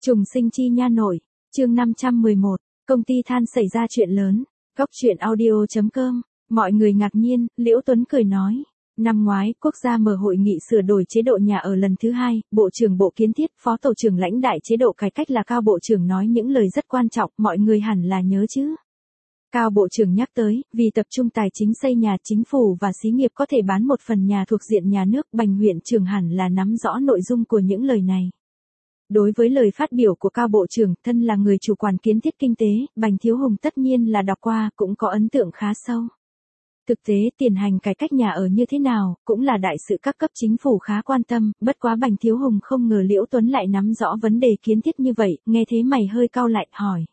Trùng sinh chi nha nội, chương 511, công ty than xảy ra chuyện lớn, góc chuyện audio.com, mọi người ngạc nhiên, Liễu Tuấn cười nói. Năm ngoái, quốc gia mở hội nghị sửa đổi chế độ nhà ở lần thứ 2, Bộ trưởng Bộ Kiến thiết, Phó Tổ trưởng lãnh đại chế độ cải cách là Cao Bộ trưởng nói những lời rất quan trọng, mọi người hẳn là nhớ chứ. Cao Bộ trưởng nhắc tới, vì tập trung tài chính xây nhà, chính phủ và xí nghiệp có thể bán một phần nhà thuộc diện nhà nước, Bành huyện trưởng hẳn là nắm rõ nội dung của những lời này. Đối với lời phát biểu của Cao Bộ trưởng, thân là người chủ quản kiến thiết kinh tế, Bành Thiếu Hùng tất nhiên là đọc qua, cũng có ấn tượng khá sâu. Thực tế, tiền hành cải cách nhà ở như thế nào, cũng là đại sự các cấp chính phủ khá quan tâm, bất quá Bành Thiếu Hùng không ngờ Liễu Tuấn lại nắm rõ vấn đề kiến thiết như vậy, nghe thế mày hơi cau lại, hỏi.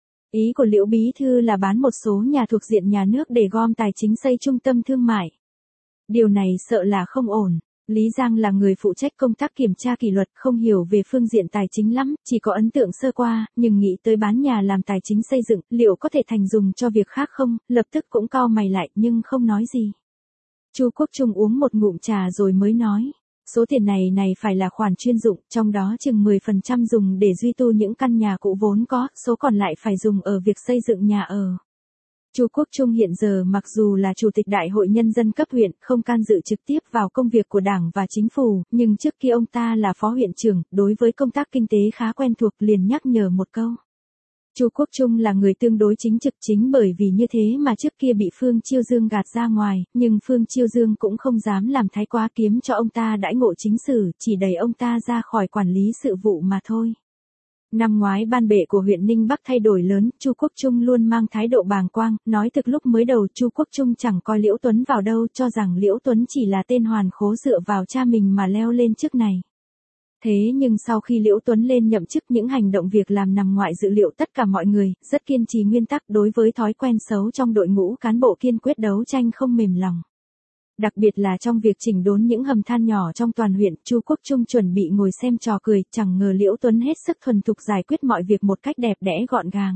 Ý của Liễu Bí Thư là bán một số nhà thuộc diện nhà nước để gom tài chính xây trung tâm thương mại. Điều này sợ là không ổn. Lý Giang là người phụ trách công tác kiểm tra kỷ luật, không hiểu về phương diện tài chính lắm, chỉ có ấn tượng sơ qua, nhưng nghĩ tới bán nhà làm tài chính xây dựng, liệu có thể thành dùng cho việc khác không, lập tức cũng cau mày lại nhưng không nói gì. Chu Quốc Trung uống một ngụm trà rồi mới nói, số tiền này phải là khoản chuyên dụng, trong đó chừng 10% dùng để duy tu những căn nhà cũ vốn có, số còn lại phải dùng ở việc xây dựng nhà ở. Chu Quốc Trung hiện giờ mặc dù là Chủ tịch Đại hội Nhân dân cấp huyện, không can dự trực tiếp vào công việc của Đảng và Chính phủ, nhưng trước kia ông ta là Phó huyện trưởng, đối với công tác kinh tế khá quen thuộc, liền nhắc nhở một câu. Chu Quốc Trung là người tương đối chính trực, chính bởi vì như thế mà trước kia bị Phương Chiêu Dương gạt ra ngoài, nhưng Phương Chiêu Dương cũng không dám làm thái quá, kiếm cho ông ta đãi ngộ chính sử, chỉ đẩy ông ta ra khỏi quản lý sự vụ mà thôi. Năm ngoái ban bệ của huyện Ninh Bắc thay đổi lớn, Chu Quốc Trung luôn mang thái độ bàng quang, nói thực lúc mới đầu Chu Quốc Trung chẳng coi Liễu Tuấn vào đâu, cho rằng Liễu Tuấn chỉ là tên hoàn khố dựa vào cha mình mà leo lên chức này. Thế nhưng sau khi Liễu Tuấn lên nhậm chức, những hành động việc làm nằm ngoài dự liệu tất cả mọi người, rất kiên trì nguyên tắc, đối với thói quen xấu trong đội ngũ cán bộ kiên quyết đấu tranh không mềm lòng. Đặc biệt là trong việc chỉnh đốn những hầm than nhỏ trong toàn huyện, Chu Quốc Trung chuẩn bị ngồi xem trò cười, chẳng ngờ Liễu Tuấn hết sức thuần thục giải quyết mọi việc một cách đẹp đẽ gọn gàng.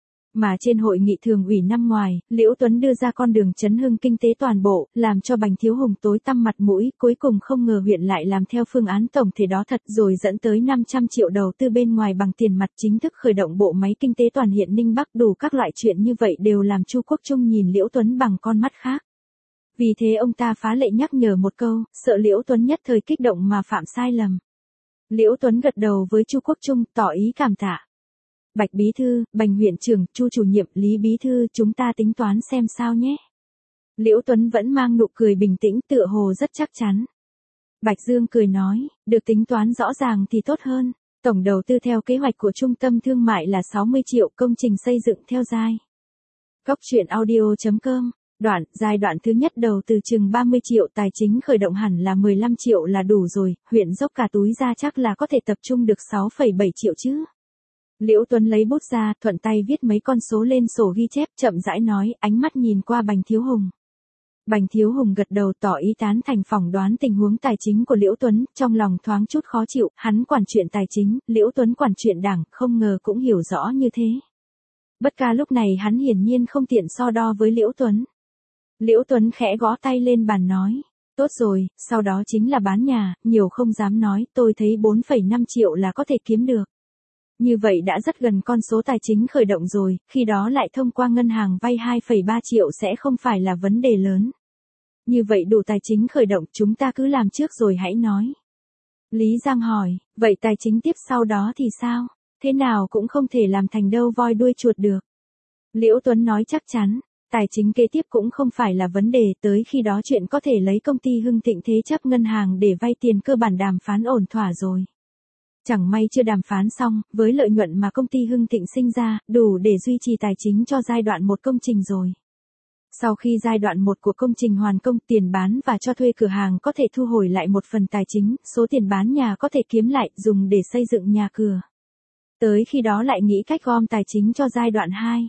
Mà trên hội nghị thường ủy năm ngoài, Liễu Tuấn đưa ra con đường chấn hưng kinh tế toàn bộ, làm cho Bành Thiếu Hùng tối tăm mặt mũi, cuối cùng không ngờ huyện lại làm theo phương án tổng thể đó thật, rồi dẫn tới 500 triệu đầu tư bên ngoài bằng tiền mặt, chính thức khởi động bộ máy kinh tế toàn huyện Ninh Bắc. Đủ các loại chuyện như vậy đều làm Chu Quốc Trung nhìn Liễu Tuấn bằng con mắt khác. Vì thế ông ta phá lệ nhắc nhở một câu, sợ Liễu Tuấn nhất thời kích động mà phạm sai lầm. Liễu Tuấn gật đầu với Chu Quốc Trung, tỏ ý cảm tạ. Bạch Bí Thư, Bành huyện trưởng, Chu chủ nhiệm, Lý Bí Thư, chúng ta tính toán xem sao nhé. Liễu Tuấn vẫn mang nụ cười bình tĩnh, tựa hồ rất chắc chắn. Bạch Dương cười nói, được tính toán rõ ràng thì tốt hơn. Tổng đầu tư theo kế hoạch của trung tâm thương mại là 60 triệu, công trình xây dựng theo giai. Góc chuyện audio.com. Giai đoạn thứ nhất đầu từ chừng 30 triệu, tài chính khởi động hẳn là 15 triệu là đủ rồi, huyện dốc cả túi ra chắc là có thể tập trung được 6,7 triệu chứ. Liễu Tuấn lấy bút ra, thuận tay viết mấy con số lên sổ ghi chép, chậm rãi nói, ánh mắt nhìn qua Bành Thiếu Hùng. Bành Thiếu Hùng gật đầu tỏ ý tán thành, phỏng đoán tình huống tài chính của Liễu Tuấn, trong lòng thoáng chút khó chịu, hắn quản chuyện tài chính, Liễu Tuấn quản chuyện đảng, không ngờ cũng hiểu rõ như thế. Bất ca lúc này hắn hiển nhiên không tiện so đo với Liễu Tuấn. Liễu Tuấn khẽ gõ tay lên bàn nói, tốt rồi, sau đó chính là bán nhà, nhiều không dám nói, tôi thấy 4,5 triệu là có thể kiếm được. Như vậy đã rất gần con số tài chính khởi động rồi, khi đó lại thông qua ngân hàng vay 2,3 triệu sẽ không phải là vấn đề lớn. Như vậy đủ tài chính khởi động, chúng ta cứ làm trước rồi hãy nói. Lý Giang hỏi, vậy tài chính tiếp sau đó thì sao? Thế nào cũng không thể làm thành đâu voi đuôi chuột được. Liễu Tuấn nói chắc chắn. Tài chính kế tiếp cũng không phải là vấn đề, tới khi đó chuyện có thể lấy công ty Hưng Thịnh thế chấp ngân hàng để vay tiền cơ bản đàm phán ổn thỏa rồi. Chẳng may chưa đàm phán xong, với lợi nhuận mà công ty Hưng Thịnh sinh ra, đủ để duy trì tài chính cho giai đoạn 1 công trình rồi. Sau khi giai đoạn 1 của công trình hoàn công, tiền bán và cho thuê cửa hàng có thể thu hồi lại một phần tài chính, số tiền bán nhà có thể kiếm lại, dùng để xây dựng nhà cửa. Tới khi đó lại nghĩ cách gom tài chính cho giai đoạn 2.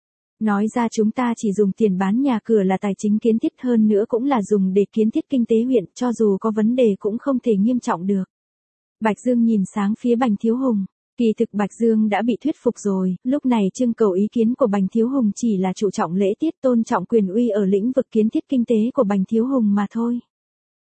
Nói ra chúng ta chỉ dùng tiền bán nhà cửa là tài chính kiến thiết, hơn nữa cũng là dùng để kiến thiết kinh tế huyện, cho dù có vấn đề cũng không thể nghiêm trọng được. Bạch Dương nhìn sáng phía Bành Thiếu Hùng. Kỳ thực Bạch Dương đã bị thuyết phục rồi, lúc này trưng cầu ý kiến của Bành Thiếu Hùng chỉ là chú trọng lễ tiết, tôn trọng quyền uy ở lĩnh vực kiến thiết kinh tế của Bành Thiếu Hùng mà thôi.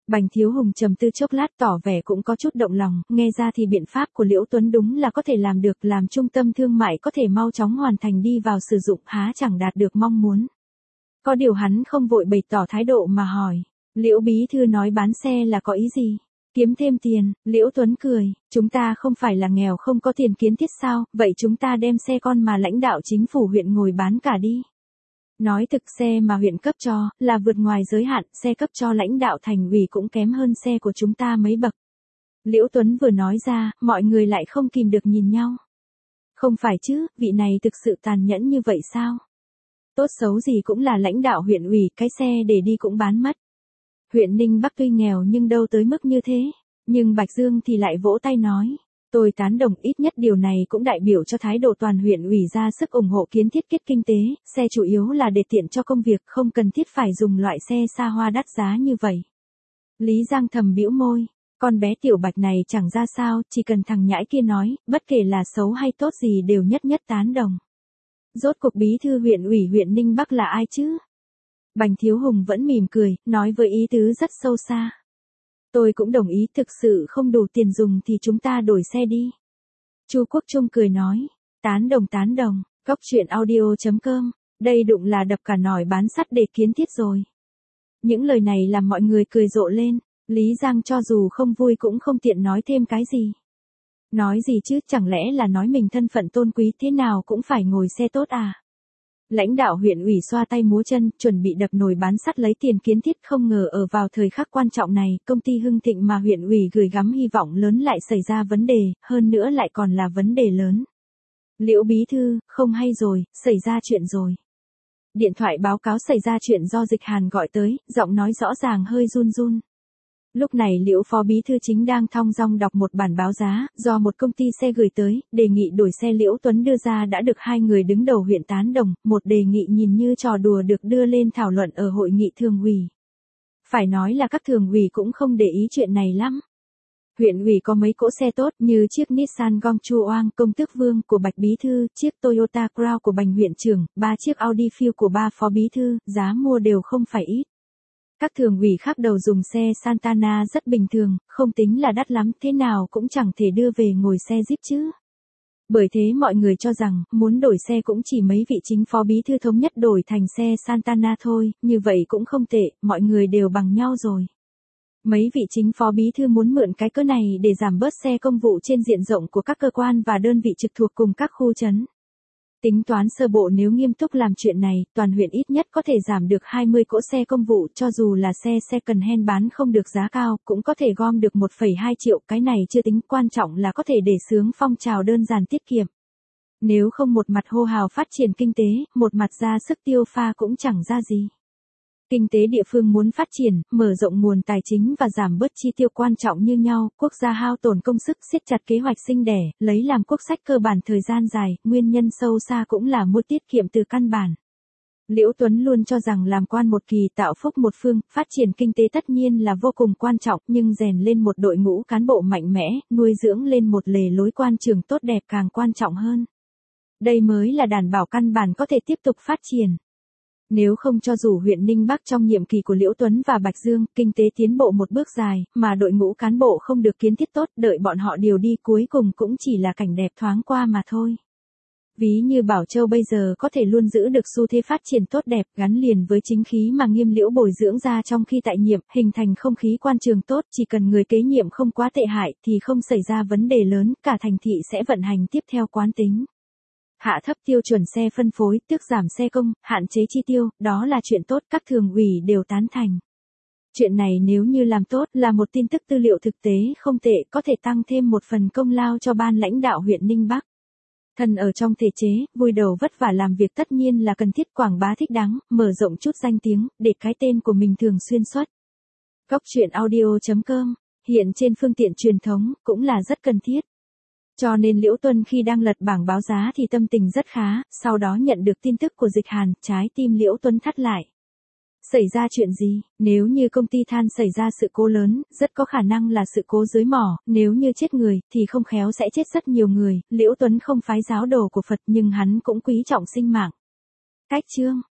Bành Thiếu Hùng trầm tư chốc lát tỏ vẻ cũng có chút động lòng, nghe ra thì biện pháp của Liễu Tuấn đúng là có thể làm được, làm trung tâm thương mại có thể mau chóng hoàn thành đi vào sử dụng, há chẳng đạt được mong muốn. Có điều hắn không vội bày tỏ thái độ mà hỏi, Liễu bí thư nói bán xe là có ý gì? Kiếm thêm tiền, Liễu Tuấn cười, chúng ta không phải là nghèo không có tiền kiến thiết sao, vậy chúng ta đem xe con mà lãnh đạo chính phủ huyện ngồi bán cả đi. Nói thực xe mà huyện cấp cho, là vượt ngoài giới hạn, xe cấp cho lãnh đạo thành ủy cũng kém hơn xe của chúng ta mấy bậc. Liễu Tuấn vừa nói ra, mọi người lại không kìm được nhìn nhau. Không phải chứ, vị này thực sự tàn nhẫn như vậy sao? Tốt xấu gì cũng là lãnh đạo huyện ủy, cái xe để đi cũng bán mất. Huyện Ninh Bắc tuy nghèo nhưng đâu tới mức như thế. Nhưng Bạch Dương thì lại vỗ tay nói. Tôi tán đồng, ít nhất điều này cũng đại biểu cho thái độ toàn huyện ủy ra sức ủng hộ kiến thiết kết kinh tế, xe chủ yếu là để tiện cho công việc, không cần thiết phải dùng loại xe xa hoa đắt giá như vậy. Lý Giang thầm bĩu môi, con bé Tiểu Bạch này chẳng ra sao, chỉ cần thằng nhãi kia nói, bất kể là xấu hay tốt gì đều nhất nhất tán đồng. Rốt cuộc bí thư huyện ủy huyện Ninh Bắc là ai chứ? Bành Thiếu Hùng vẫn mỉm cười, nói với ý tứ rất sâu xa. Tôi cũng đồng ý, thực sự không đủ tiền dùng thì chúng ta đổi xe đi. Chu Quốc Trung cười nói, tán đồng, Cóc truyện audio.com, đây đụng là đập cả nồi bán sắt để kiến thiết rồi. Những lời này làm mọi người cười rộ lên, Lý Giang cho dù không vui cũng không tiện nói thêm cái gì. Nói gì chứ, chẳng lẽ là nói mình thân phận tôn quý thế nào cũng phải ngồi xe tốt à? Lãnh đạo huyện ủy xoa tay múa chân, chuẩn bị đập nồi bán sắt lấy tiền kiến thiết, không ngờ ở vào thời khắc quan trọng này, công ty Hưng Thịnh mà huyện ủy gửi gắm hy vọng lớn lại xảy ra vấn đề, hơn nữa lại còn là vấn đề lớn. Liễu bí thư, không hay rồi, xảy ra chuyện rồi. Điện thoại báo cáo xảy ra chuyện do Dịch Hàn gọi tới, giọng nói rõ ràng hơi run run. Lúc này Liễu phó bí thư chính đang thong dong đọc một bản báo giá, do một công ty xe gửi tới, đề nghị đổi xe. Liễu Tuấn đưa ra đã được hai người đứng đầu huyện tán đồng, một đề nghị nhìn như trò đùa được đưa lên thảo luận ở hội nghị thường ủy. Phải nói là các thường ủy cũng không để ý chuyện này lắm. Huyện ủy có mấy cỗ xe tốt như chiếc Nissan Gongchuang Công Tước Vương của Bạch bí thư, chiếc Toyota Crown của Bành huyện trưởng, 3 chiếc Audi Field của 3 phó bí thư, giá mua đều không phải ít. Các thường ủy khác đầu dùng xe Santana rất bình thường, không tính là đắt lắm, thế nào cũng chẳng thể đưa về ngồi xe Jeep chứ. Bởi thế mọi người cho rằng, muốn đổi xe cũng chỉ mấy vị chính phó bí thư thống nhất đổi thành xe Santana thôi, như vậy cũng không tệ, mọi người đều bằng nhau rồi. Mấy vị chính phó bí thư muốn mượn cái cớ này để giảm bớt xe công vụ trên diện rộng của các cơ quan và đơn vị trực thuộc cùng các khu trấn. Tính toán sơ bộ nếu nghiêm túc làm chuyện này, toàn huyện ít nhất có thể giảm được 20 cỗ xe công vụ, cho dù là xe second hand bán không được giá cao, cũng có thể gom được 1,2 triệu, cái này chưa tính, quan trọng là có thể để xướng phong trào đơn giản tiết kiệm. Nếu không một mặt hô hào phát triển kinh tế, một mặt ra sức tiêu pha cũng chẳng ra gì. Kinh tế địa phương muốn phát triển, mở rộng nguồn tài chính và giảm bớt chi tiêu quan trọng như nhau, quốc gia hao tổn công sức siết chặt kế hoạch sinh đẻ, lấy làm quốc sách cơ bản thời gian dài, nguyên nhân sâu xa cũng là mua tiết kiệm từ căn bản. Liễu Tuấn luôn cho rằng làm quan một kỳ tạo phúc một phương, phát triển kinh tế tất nhiên là vô cùng quan trọng, nhưng rèn lên một đội ngũ cán bộ mạnh mẽ, nuôi dưỡng lên một lề lối quan trường tốt đẹp càng quan trọng hơn. Đây mới là đảm bảo căn bản có thể tiếp tục phát triển. Nếu không cho dù huyện Ninh Bắc trong nhiệm kỳ của Liễu Tuấn và Bạch Dương, kinh tế tiến bộ một bước dài, mà đội ngũ cán bộ không được kiến thiết tốt, đợi bọn họ điều đi cuối cùng cũng chỉ là cảnh đẹp thoáng qua mà thôi. Ví như Bảo Châu bây giờ có thể luôn giữ được xu thế phát triển tốt đẹp, gắn liền với chính khí mà Nghiêm Liễu bồi dưỡng ra trong khi tại nhiệm, hình thành không khí quan trường tốt, chỉ cần người kế nhiệm không quá tệ hại thì không xảy ra vấn đề lớn, cả thành thị sẽ vận hành tiếp theo quán tính. Hạ thấp tiêu chuẩn xe phân phối, tước giảm xe công, hạn chế chi tiêu, đó là chuyện tốt, các thường ủy đều tán thành. Chuyện này nếu như làm tốt là một tin tức tư liệu thực tế không tệ, có thể tăng thêm một phần công lao cho ban lãnh đạo huyện Ninh Bắc. Thân ở trong thể chế, vui đầu vất vả làm việc tất nhiên là cần thiết, quảng bá thích đáng, mở rộng chút danh tiếng, để cái tên của mình thường xuyên xuất. Cóc truyện audio.com, hiện trên phương tiện truyền thống, cũng là rất cần thiết. Cho nên Liễu Tuân khi đang lật bảng báo giá thì tâm tình rất khá, sau đó nhận được tin tức của Dịch Hàn, trái tim Liễu Tuân thắt lại. Xảy ra chuyện gì? Nếu như công ty than xảy ra sự cố lớn, rất có khả năng là sự cố dưới mỏ, nếu như chết người, thì không khéo sẽ chết rất nhiều người. Liễu Tuấn không phái giáo đồ của Phật nhưng hắn cũng quý trọng sinh mạng. Cách chương